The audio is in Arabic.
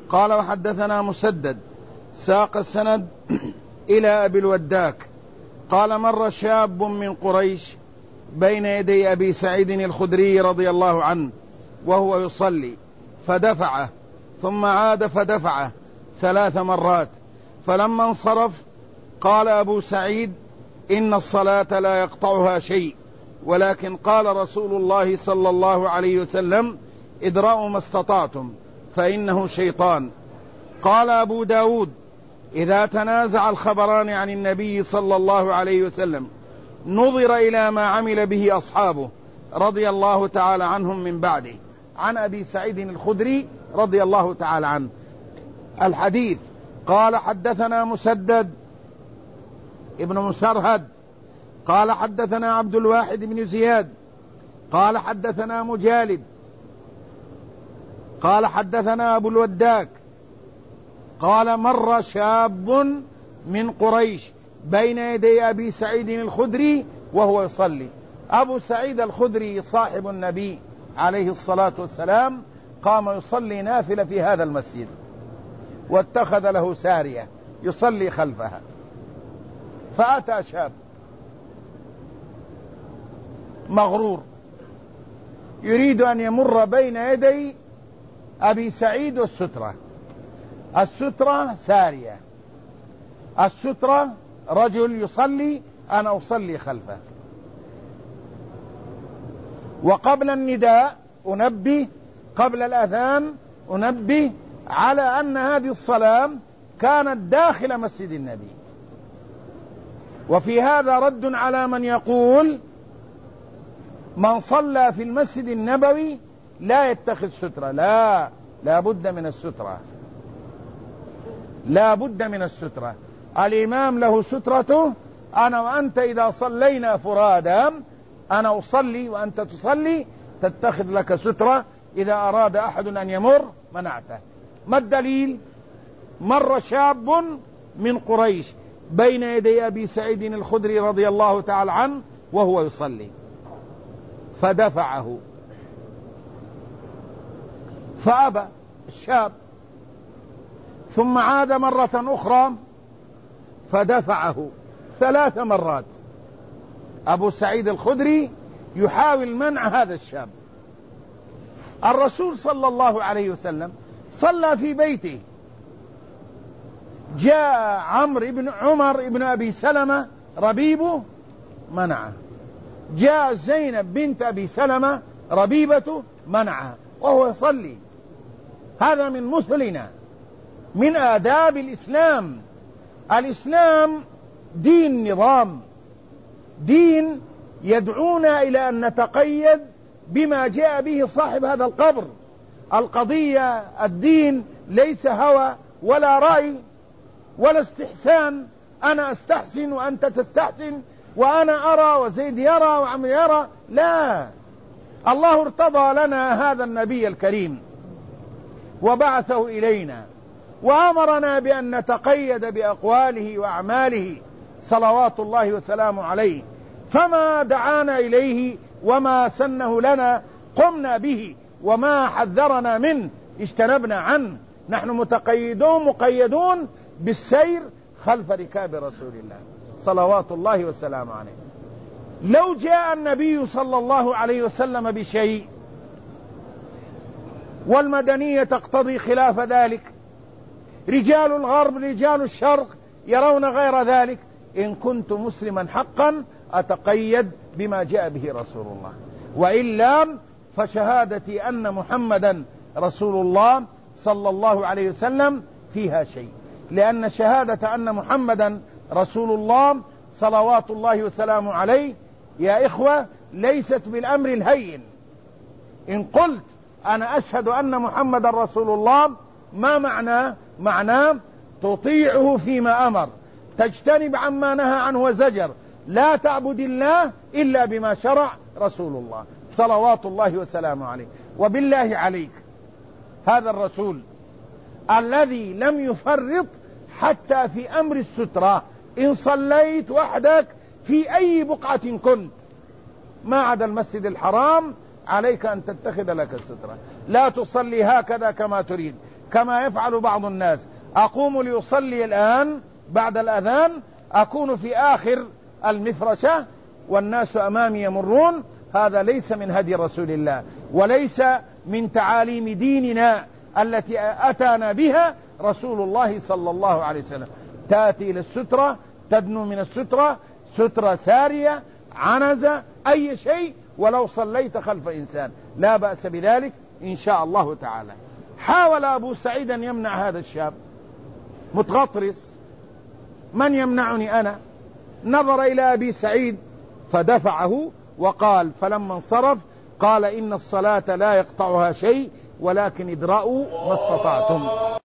قال وحدثنا مسدد ساق السند إلى أبي الوداك قال مر شاب من قريش بين يدي أبي سعيد الخدري رضي الله عنه وهو يصلي فدفعه ثم عاد فدفعه 3 مرات، فلما انصرف قال أبو سعيد إن الصلاة لا يقطعها شيء، ولكن قال رسول الله صلى الله عليه وسلم ادرأوا ما استطعتم فإنه شيطان. قال أبو داود إذا تنازع الخبران عن النبي صلى الله عليه وسلم نظر إلى ما عمل به أصحابه رضي الله تعالى عنهم من بعده. عن أبي سعيد الخدري رضي الله تعالى عنه الحديث قال حدثنا مسدد ابن مسرهد قال حدثنا عبد الواحد بن زياد قال حدثنا مجالد قال حدثنا أبو الوداك قال مر شاب من قريش بين يدي أبي سعيد الخدري وهو يصلي. أبو سعيد الخدري صاحب النبي عليه الصلاة والسلام قام يصلي نافلة في هذا المسجد، واتخذ له سارية يصلي خلفها، فأتى شاب مغرور يريد أن يمر بين يدي أبي سعيد والسترة. السترة سارية، السترة رجل يصلي، أنا أصلي خلفه. وقبل النداء أنبه، قبل الأذان أنبه على أن هذه الصلاة كانت داخل مسجد النبي. وفي هذا رد على من يقول من صلى في المسجد النبوي لا يتخذ سترة. لا بد من السترة، لا بد من السترة. الإمام له سترته. أنا وأنت إذا صلينا فرادا، أنا أصلي وأنت تصلي، تتخذ لك سترة. إذا أراد أحد أن يمر منعته. ما الدليل؟ مر شاب من قريش بين يدي أبي سعيد الخدري رضي الله تعالى عنه وهو يصلي فدفعه، فأبى الشاب، ثم عاد مرة أخرى فدفعه 3 مرات. أبو سعيد الخدري يحاول منع هذا الشاب. الرسول صلى الله عليه وسلم صلى في بيته، جاء عمر بن أبي سلمة ربيبه منعه، جاء زينب بنت أبي سلمة ربيبته منعها وهو يصلي. هذا من مثلنا، من آداب الإسلام. الإسلام دين نظام، دين يدعونا إلى أن نتقيد بما جاء به صاحب هذا القبر. القضية الدين ليس هوى ولا رأي ولا استحسان، أنا أستحسن وأنت تستحسن وأنا أرى وزيد يرى وعمر يرى. لا، الله ارتضى لنا هذا النبي الكريم وبعثه إلينا وأمرنا بأن نتقيد بأقواله وأعماله صلوات الله وسلامه عليه. فما دعانا إليه وما سنه لنا قمنا به، وما حذرنا منه اجتنبنا عنه. نحن مقيدون بالسير خلف ركاب رسول الله صلوات الله وسلامه عليه. لو جاء النبي صلى الله عليه وسلم بشيء والمدنية تقتضي خلاف ذلك، رجال الغرب رجال الشرق يرون غير ذلك، إن كنت مسلما حقا أتقيد بما جاء به رسول الله، وإلا فشهادتي أن محمدا رسول الله صلى الله عليه وسلم فيها شيء. لأن شهادة أن محمدا رسول الله صلوات الله وسلامه عليه يا إخوة ليست بالأمر الهين. إن قلت أنا أشهد أن محمدا رسول الله، ما معناه تطيعه فيما أمر، تجتنب عما نهى عنه وزجر، لا تعبد الله إلا بما شرع رسول الله صلوات الله وسلامه عليه. وبالله عليك، هذا الرسول الذي لم يفرط حتى في أمر السترة، إن صليت وحدك في أي بقعة كنت ما عدا المسجد الحرام عليك أن تتخذ لك السترة. لا تصلي هكذا كما تريد، كما يفعل بعض الناس، أقوم ليصلي الآن بعد الأذان، أكون في آخر المفرشة والناس أمامي يمرون. هذا ليس من هدي رسول الله، وليس من تعاليم ديننا التي أتانا بها رسول الله صلى الله عليه وسلم. تأتي إلى السترة، تدنو من السترة، سترة سارية، عنزة، أي شيء، ولو صليت خلف إنسان لا بأس بذلك إن شاء الله تعالى. حاول أبو سعيد أن يمنع هذا الشاب متغطرس، من يمنعني أنا؟ نظر إلى أبي سعيد فدفعه وقال، فلما انصرف قال: إن الصلاة لا يقطعها شيء ولكن ادرأوا ما استطعتم.